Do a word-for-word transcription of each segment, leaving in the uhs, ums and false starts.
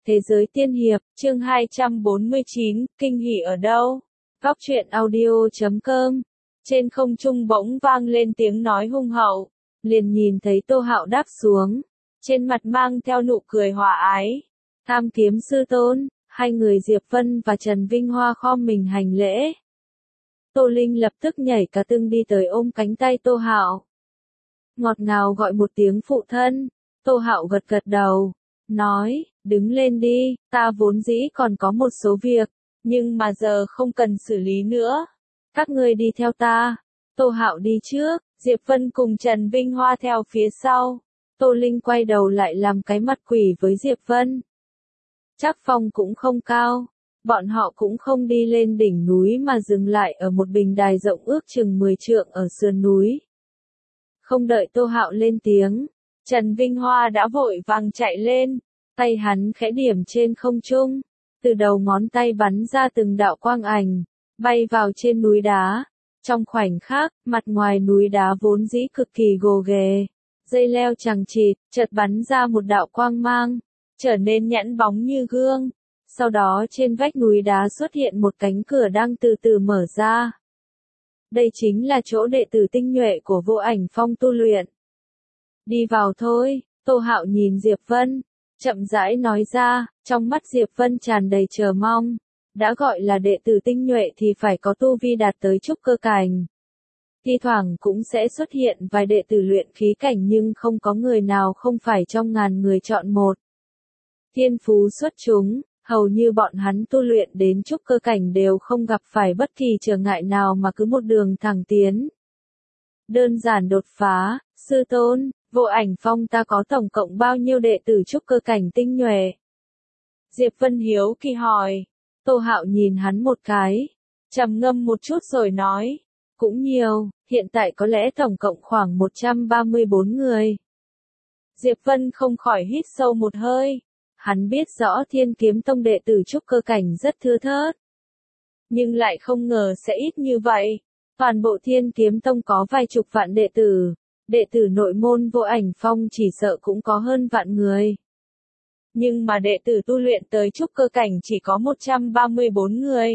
Thế giới tiên hiệp, chương hai trăm bốn mươi chín, kinh hỉ ở đâu? Góc truyện audio chấm com. Trên không trung bỗng vang lên tiếng nói hung hậu, liền nhìn thấy Tô Hạo đáp xuống, trên mặt mang theo nụ cười hòa ái. Tham kiếm sư tôn, hai người Diệp Vân và Trần Vinh Hoa khom mình hành lễ. Tô Linh lập tức nhảy cả tưng đi tới ôm cánh tay Tô Hạo. Ngọt ngào gọi một tiếng phụ thân, Tô Hạo gật gật đầu, nói, đứng lên đi, ta vốn dĩ còn có một số việc, nhưng mà giờ không cần xử lý nữa. Các ngươi đi theo ta. Tô Hạo đi trước, Diệp Vân cùng Trần Vinh Hoa theo phía sau. Tô Linh quay đầu lại làm cái mặt quỷ với Diệp Vân. Trác Phong cũng không cao, bọn họ cũng không đi lên đỉnh núi mà dừng lại ở một bình đài rộng ước chừng mười trượng ở sườn núi. Không đợi Tô Hạo lên tiếng, Trần Vinh Hoa đã vội vàng chạy lên, tay hắn khẽ điểm trên không trung, từ đầu ngón tay bắn ra từng đạo quang ảnh, bay vào trên núi đá. Trong khoảnh khắc, mặt ngoài núi đá vốn dĩ cực kỳ gồ ghề, dây leo chằng chịt, chợt bắn ra một đạo quang mang, trở nên nhẵn bóng như gương. Sau đó trên vách núi đá xuất hiện một cánh cửa đang từ từ mở ra. Đây chính là chỗ đệ tử tinh nhuệ của Vô Ảnh Phong tu luyện. Đi vào thôi, Tô Hạo nhìn Diệp Vân, chậm rãi nói ra, trong mắt Diệp Vân tràn đầy chờ mong. Đã gọi là đệ tử tinh nhuệ thì phải có tu vi đạt tới trúc cơ cảnh. Thi thoảng cũng sẽ xuất hiện vài đệ tử luyện khí cảnh nhưng không có người nào không phải trong ngàn người chọn một. Thiên phú xuất chúng, hầu như bọn hắn tu luyện đến trúc cơ cảnh đều không gặp phải bất kỳ trở ngại nào mà cứ một đường thẳng tiến. Đơn giản đột phá, sư tôn, Vô Ảnh Phong ta có tổng cộng bao nhiêu đệ tử trúc cơ cảnh tinh nhuệ? Diệp Vân hiếu kỳ hỏi. Tô Hạo nhìn hắn một cái, trầm ngâm một chút rồi nói, cũng nhiều, hiện tại có lẽ tổng cộng khoảng một trăm ba mươi bốn người. Diệp Vân không khỏi hít sâu một hơi, hắn biết rõ Thiên Kiếm Tông đệ tử trúc cơ cảnh rất thưa thớt, nhưng lại không ngờ sẽ ít như vậy. Toàn bộ Thiên Kiếm Tông có vài chục vạn đệ tử, đệ tử nội môn Vô Ảnh Phong chỉ sợ cũng có hơn vạn người. Nhưng mà đệ tử tu luyện tới trúc cơ cảnh chỉ có một trăm ba mươi bốn người.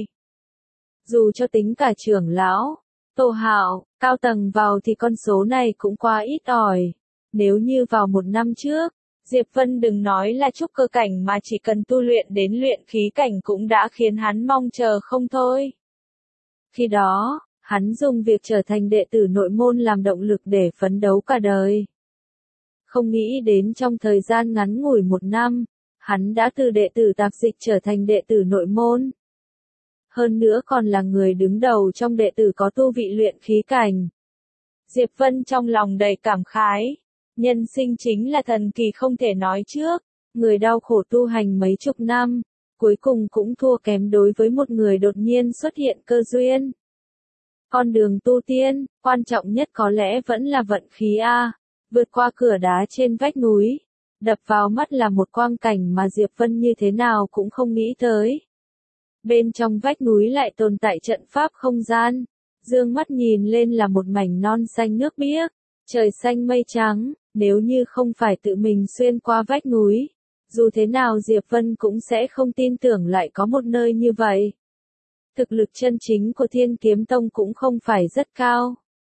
Dù cho tính cả trưởng lão, Tô Hạo, cao tầng vào thì con số này cũng quá ít ỏi. Nếu như vào một năm trước, Diệp Vân đừng nói là trúc cơ cảnh mà chỉ cần tu luyện đến luyện khí cảnh cũng đã khiến hắn mong chờ không thôi. Khi đó, hắn dùng việc trở thành đệ tử nội môn làm động lực để phấn đấu cả đời. Không nghĩ đến trong thời gian ngắn ngủi một năm, hắn đã từ đệ tử tạp dịch trở thành đệ tử nội môn. Hơn nữa còn là người đứng đầu trong đệ tử có tu vị luyện khí cảnh. Diệp Vân trong lòng đầy cảm khái. Nhân sinh chính là thần kỳ không thể nói trước. Người đau khổ tu hành mấy chục năm, cuối cùng cũng thua kém đối với một người đột nhiên xuất hiện cơ duyên. Con đường tu tiên, quan trọng nhất có lẽ vẫn là vận khí a. Vượt qua cửa đá trên vách núi, đập vào mắt là một quang cảnh mà Diệp Vân như thế nào cũng không nghĩ tới. Bên trong vách núi lại tồn tại trận pháp không gian, dương mắt nhìn lên là một mảnh non xanh nước biếc, trời xanh mây trắng, nếu như không phải tự mình xuyên qua vách núi, dù thế nào Diệp Vân cũng sẽ không tin tưởng lại có một nơi như vậy. Thực lực chân chính của Thiên Kiếm Tông cũng không phải rất cao.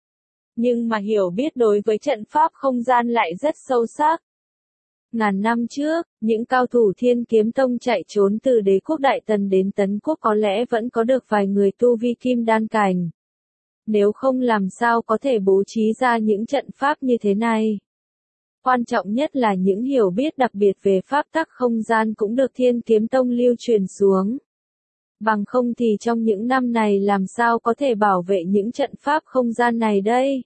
Nhưng mà hiểu biết đối với trận pháp không gian lại rất sâu sắc. Ngàn năm trước, những cao thủ Thiên Kiếm Tông chạy trốn từ đế quốc Đại Tần đến Tấn Quốc có lẽ vẫn có được vài người tu vi kim đan cảnh. Nếu không làm sao có thể bố trí ra những trận pháp như thế này. Quan trọng nhất là những hiểu biết đặc biệt về pháp tắc không gian cũng được Thiên Kiếm Tông lưu truyền xuống. Bằng không thì trong những năm này làm sao có thể bảo vệ những trận pháp không gian này đây?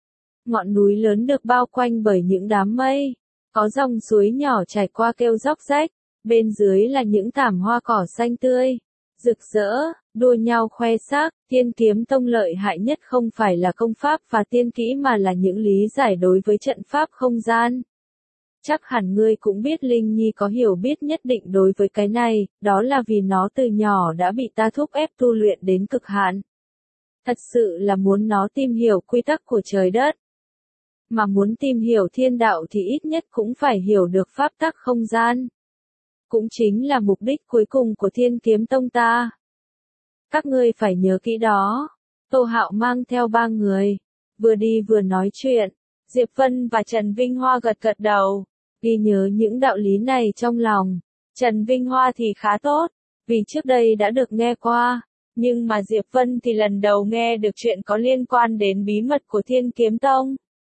Ngọn núi lớn được bao quanh bởi những đám mây, có dòng suối nhỏ chảy qua kêu róc rách, bên dưới là những thảm hoa cỏ xanh tươi, rực rỡ, đua nhau khoe sắc. Thiên Kiếm Tông lợi hại nhất không phải là công pháp và tiên kỹ mà là những lý giải đối với trận pháp không gian. Chắc hẳn ngươi cũng biết Linh Nhi có hiểu biết nhất định đối với cái này, đó là vì nó từ nhỏ đã bị ta thúc ép tu luyện đến cực hạn. Thật sự là muốn nó tìm hiểu quy tắc của trời đất. Mà muốn tìm hiểu thiên đạo thì ít nhất cũng phải hiểu được pháp tắc không gian. cũng chính là mục đích cuối cùng của Thiên Kiếm Tông ta. Các ngươi phải nhớ kỹ đó. Tô Hạo mang theo ba người, vừa đi vừa nói chuyện. Diệp Vân và Trần Vinh Hoa gật gật đầu, ghi nhớ những đạo lý này trong lòng. Trần Vinh Hoa thì khá tốt, vì trước đây đã được nghe qua, nhưng mà Diệp Vân thì lần đầu nghe được chuyện có liên quan đến bí mật của Thiên Kiếm Tông.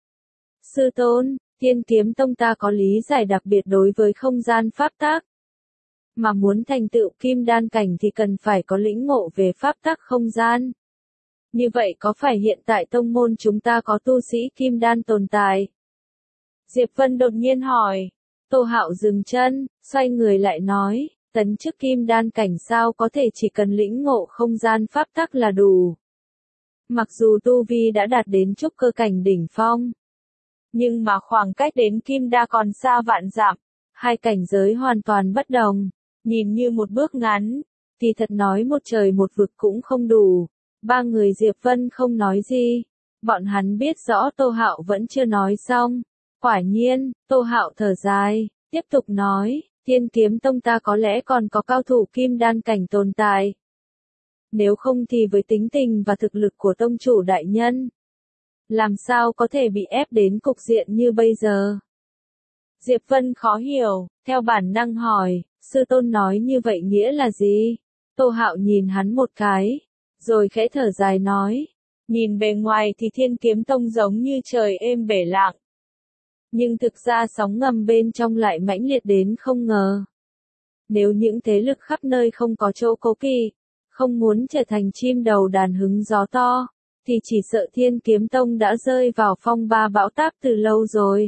Sư tôn, Thiên Kiếm Tông ta có lý giải đặc biệt đối với không gian pháp tắc. Mà muốn thành tựu kim đan cảnh thì cần phải có lĩnh ngộ về pháp tắc không gian. Như vậy có phải hiện tại tông môn chúng ta có tu sĩ kim đan tồn tại? Diệp Vân đột nhiên hỏi. Tô Hạo dừng chân, xoay người lại nói, tấn chức kim đan cảnh sao có thể chỉ cần lĩnh ngộ không gian pháp tắc là đủ. Mặc dù tu vi đã đạt đến trúc cơ cảnh đỉnh phong, nhưng mà khoảng cách đến kim đa còn xa vạn dặm, hai cảnh giới hoàn toàn bất đồng, nhìn như một bước ngắn, thì thật nói một trời một vực cũng không đủ. Ba người Diệp Vân không nói gì, bọn hắn biết rõ Tô Hạo vẫn chưa nói xong. Quả nhiên, Tô Hạo thở dài, tiếp tục nói, Thiên Kiếm Tông ta có lẽ còn có cao thủ kim đan cảnh tồn tại. Nếu không thì với tính tình và thực lực của tông chủ đại nhân, làm sao có thể bị ép đến cục diện như bây giờ? Diệp Vân khó hiểu, theo bản năng hỏi, sư tôn nói như vậy nghĩa là gì? Tô Hạo nhìn hắn một cái, rồi khẽ thở dài nói, nhìn bề ngoài thì Thiên Kiếm Tông giống như trời êm bể lặng. Nhưng thực ra sóng ngầm bên trong lại mãnh liệt đến không ngờ. Nếu những thế lực khắp nơi không có chỗ cố kỵ, không muốn trở thành chim đầu đàn hứng gió to, thì chỉ sợ Thiên Kiếm Tông đã rơi vào phong ba bão táp từ lâu rồi.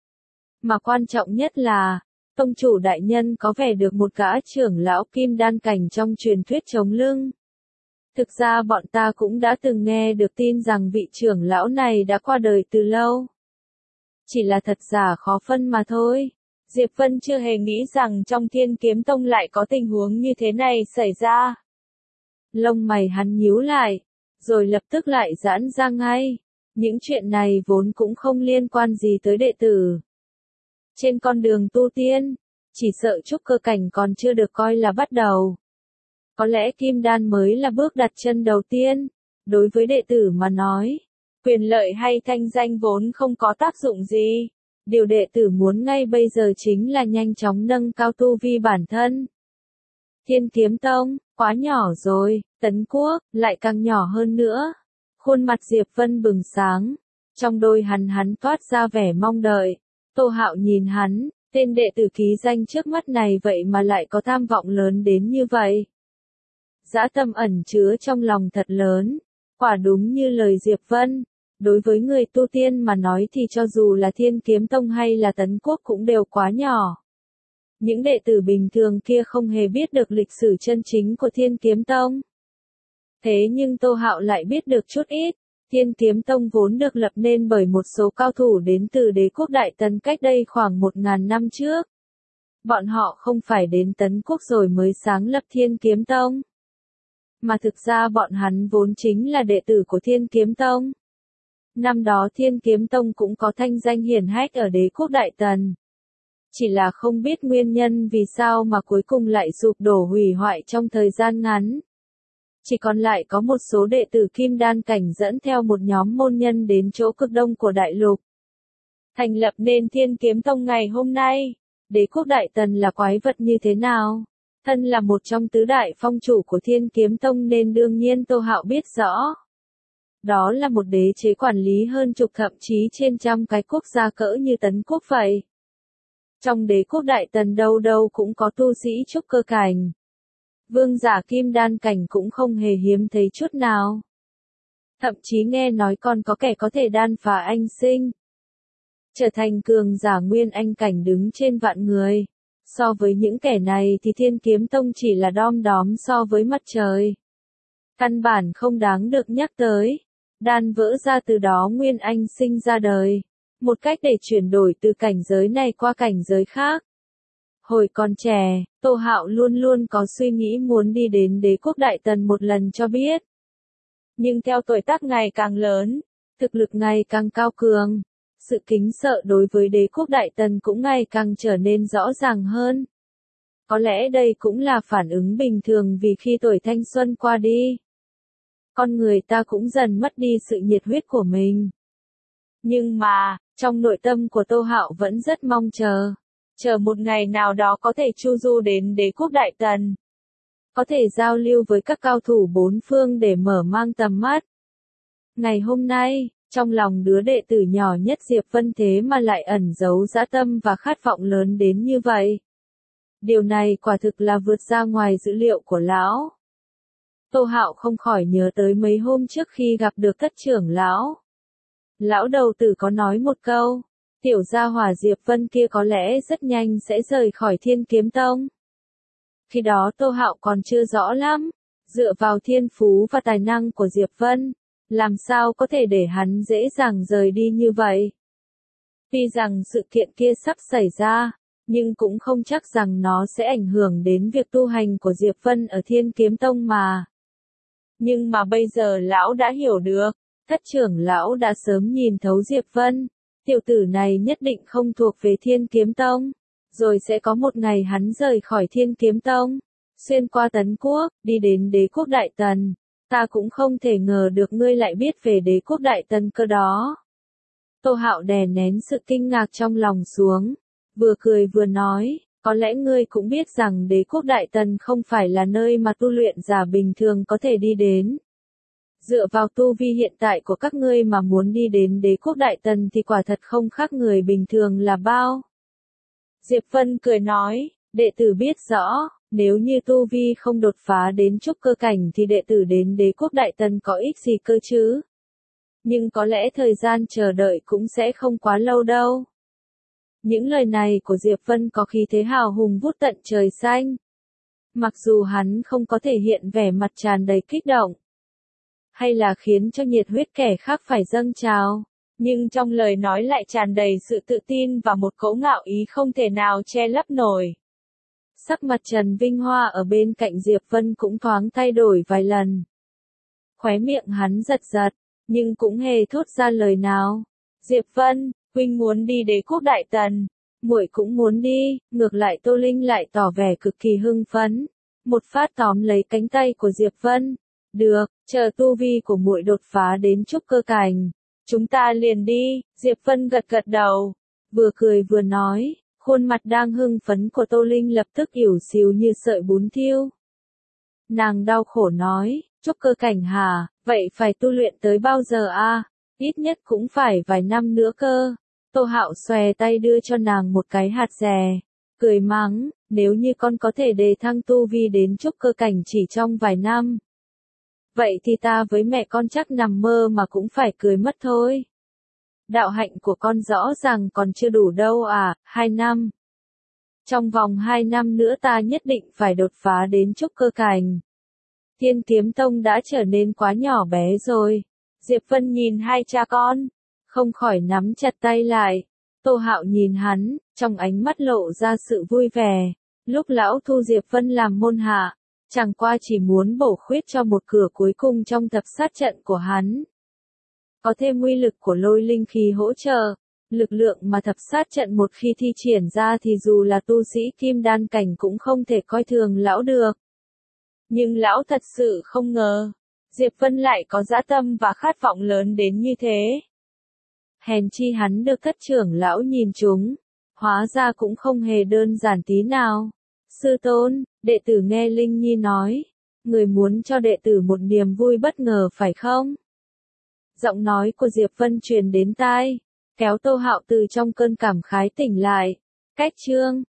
Mà quan trọng nhất là, tông chủ đại nhân có vẻ được một gã trưởng lão kim đan cảnh trong truyền thuyết chống lưng. Thực ra bọn ta cũng đã từng nghe được tin rằng vị trưởng lão này đã qua đời từ lâu. Chỉ là thật giả khó phân mà thôi. Diệp Vân chưa hề nghĩ rằng trong Thiên Kiếm Tông lại có tình huống như thế này xảy ra. Lông mày hắn nhíu lại, rồi lập tức lại giãn ra ngay. Những chuyện này vốn cũng không liên quan gì tới đệ tử. Trên con đường tu tiên, chỉ sợ trúc cơ cảnh còn chưa được coi là bắt đầu. Có lẽ kim đan mới là bước đặt chân đầu tiên. Đối với đệ tử mà nói, quyền lợi hay thanh danh vốn không có tác dụng gì. Điều đệ tử muốn ngay bây giờ chính là nhanh chóng nâng cao tu vi bản thân. Thiên Kiếm Tông, quá nhỏ rồi, Tấn Quốc, lại càng nhỏ hơn nữa. Khuôn mặt Diệp Vân bừng sáng, trong đôi hắn hắn toát ra vẻ mong đợi. Tô Hạo nhìn hắn, tên đệ tử ký danh trước mắt này vậy mà lại có tham vọng lớn đến như vậy. Dã tâm ẩn chứa trong lòng thật lớn, quả đúng như lời Diệp Vân. Đối với người tu tiên mà nói thì cho dù là Thiên Kiếm Tông hay là Tấn Quốc cũng đều quá nhỏ. Những đệ tử bình thường kia không hề biết được lịch sử chân chính của Thiên Kiếm Tông. Thế nhưng Tô Hạo lại biết được chút ít. Thiên Kiếm Tông vốn được lập nên bởi một số cao thủ đến từ đế quốc Đại Tấn cách đây khoảng một ngàn năm trước. Bọn họ không phải đến Tấn Quốc rồi mới sáng lập Thiên Kiếm Tông. Mà thực ra bọn hắn vốn chính là đệ tử của Thiên Kiếm Tông. Năm đó Thiên Kiếm Tông cũng có thanh danh hiển hách ở đế quốc Đại Tần. Chỉ là không biết nguyên nhân vì sao mà cuối cùng lại sụp đổ hủy hoại trong thời gian ngắn. Chỉ còn lại có một số đệ tử kim đan cảnh dẫn theo một nhóm môn nhân đến chỗ cực đông của đại lục. Thành lập nên Thiên Kiếm Tông ngày hôm nay. Đế quốc Đại Tần là quái vật như thế nào? Thân là một trong tứ đại phong chủ của Thiên Kiếm Tông nên đương nhiên Tô Hạo biết rõ. Đó là một đế chế quản lý hơn chục thậm chí trên trăm cái quốc gia cỡ như Tấn Quốc vậy. Trong đế quốc Đại Tần đâu đâu cũng có tu sĩ trúc cơ cảnh. Vương giả kim đan cảnh cũng không hề hiếm thấy chút nào. Thậm chí nghe nói còn có kẻ có thể đan phá anh sinh. Trở thành cường giả nguyên anh cảnh đứng trên vạn người. So với những kẻ này thì Thiên Kiếm Tông chỉ là đom đóm so với mặt trời. Căn bản không đáng được nhắc tới. Đan vỡ ra từ đó nguyên anh sinh ra đời. Một cách để chuyển đổi từ cảnh giới này qua cảnh giới khác. Hồi còn trẻ, Tô Hạo luôn luôn có suy nghĩ muốn đi đến đế quốc Đại Tần một lần cho biết. Nhưng theo tuổi tác ngày càng lớn, thực lực ngày càng cao cường, sự kính sợ đối với đế quốc Đại Tần cũng ngày càng trở nên rõ ràng hơn. Có lẽ đây cũng là phản ứng bình thường vì khi tuổi thanh xuân qua đi, con người ta cũng dần mất đi sự nhiệt huyết của mình. Nhưng mà, trong nội tâm của Tô Hạo vẫn rất mong chờ. Chờ một ngày nào đó có thể chu du đến đế quốc Đại Tần. Có thể giao lưu với các cao thủ bốn phương để mở mang tầm mắt. Ngày hôm nay, trong lòng đứa đệ tử nhỏ nhất Diệp Vân thế mà lại ẩn giấu dã tâm và khát vọng lớn đến như vậy. Điều này quả thực là vượt ra ngoài dữ liệu của lão. Tô Hạo không khỏi nhớ tới mấy hôm trước khi gặp được Thất trưởng lão. Lão đầu tử có nói một câu, tiểu gia hỏa Diệp Vân kia có lẽ rất nhanh sẽ rời khỏi Thiên Kiếm Tông. Khi đó Tô Hạo còn chưa rõ lắm, dựa vào thiên phú và tài năng của Diệp Vân, làm sao có thể để hắn dễ dàng rời đi như vậy. Tuy rằng sự kiện kia sắp xảy ra, nhưng cũng không chắc rằng nó sẽ ảnh hưởng đến việc tu hành của Diệp Vân ở Thiên Kiếm Tông mà. Nhưng mà bây giờ lão đã hiểu được, Thất trưởng lão đã sớm nhìn thấu Diệp Vân, tiểu tử này nhất định không thuộc về Thiên Kiếm Tông, rồi sẽ có một ngày hắn rời khỏi Thiên Kiếm Tông, xuyên qua Tấn Quốc, đi đến đế quốc Đại Tần. Ta cũng không thể ngờ được ngươi lại biết về đế quốc Đại Tần cơ đó. Tô Hạo đè nén sự kinh ngạc trong lòng xuống, vừa cười vừa nói, có lẽ ngươi cũng biết rằng đế quốc Đại Tần không phải là nơi mà tu luyện giả bình thường có thể đi đến. Dựa vào tu vi hiện tại của các ngươi mà muốn đi đến đế quốc Đại Tần thì quả thật không khác người bình thường là bao. Diệp Vân cười nói, đệ tử biết rõ, nếu như tu vi không đột phá đến trúc cơ cảnh thì đệ tử đến đế quốc Đại Tần có ích gì cơ chứ. Nhưng có lẽ thời gian chờ đợi cũng sẽ không quá lâu đâu. Những lời này của Diệp Vân có khí thế hào hùng vút tận trời xanh. Mặc dù hắn không có thể hiện vẻ mặt tràn đầy kích động, hay là khiến cho nhiệt huyết kẻ khác phải dâng trào, nhưng trong lời nói lại tràn đầy sự tự tin và một cỗ ngạo ý không thể nào che lấp nổi. Sắc mặt Trần Vinh Hoa ở bên cạnh Diệp Vân cũng thoáng thay đổi vài lần. Khóe miệng hắn giật giật, nhưng cũng hề thốt ra lời nào. Diệp Vân, huynh muốn đi đế quốc Đại Tần, muội cũng muốn đi, ngược lại Tô Linh lại tỏ vẻ cực kỳ hưng phấn. Một phát tóm lấy cánh tay của Diệp Vân. Được, chờ tu vi của muội đột phá đến trúc cơ cảnh, chúng ta liền đi. Diệp Vân gật gật đầu, vừa cười vừa nói, khuôn mặt đang hưng phấn của Tô Linh lập tức ỉu xìu như sợi bún thiêu. Nàng đau khổ nói, trúc cơ cảnh hả, vậy phải tu luyện tới bao giờ a? Ít nhất cũng phải vài năm nữa cơ. Tô Hạo xòe tay đưa cho nàng một cái hạt dè, cười mắng, nếu như con có thể đề thăng tu vi đến trúc cơ cảnh chỉ trong vài năm, vậy thì ta với mẹ con chắc nằm mơ mà cũng phải cười mất thôi. Đạo hạnh của con rõ ràng còn chưa đủ đâu à, hai năm. Trong vòng hai năm nữa ta nhất định phải đột phá đến trúc cơ cảnh. Thiên Kiếm Tông đã trở nên quá nhỏ bé rồi. Diệp Vân nhìn hai cha con, không khỏi nắm chặt tay lại. Tô Hạo nhìn hắn, trong ánh mắt lộ ra sự vui vẻ. Lúc lão thu Diệp Vân làm môn hạ, chẳng qua chỉ muốn bổ khuyết cho một cửa cuối cùng trong thập sát trận của hắn. Có thêm uy lực của lôi linh khí hỗ trợ, lực lượng mà thập sát trận một khi thi triển ra thì dù là tu sĩ kim đan cảnh cũng không thể coi thường lão được. Nhưng lão thật sự không ngờ, Diệp Vân lại có dã tâm và khát vọng lớn đến như thế. Hèn chi hắn được Thất trưởng lão nhìn trúng, hóa ra cũng không hề đơn giản tí nào. Sư tôn, đệ tử nghe Linh Nhi nói, người muốn cho đệ tử một niềm vui bất ngờ phải không? Giọng nói của Diệp Vân truyền đến tai, kéo Tô Hạo từ trong cơn cảm khái tỉnh lại. Cách chương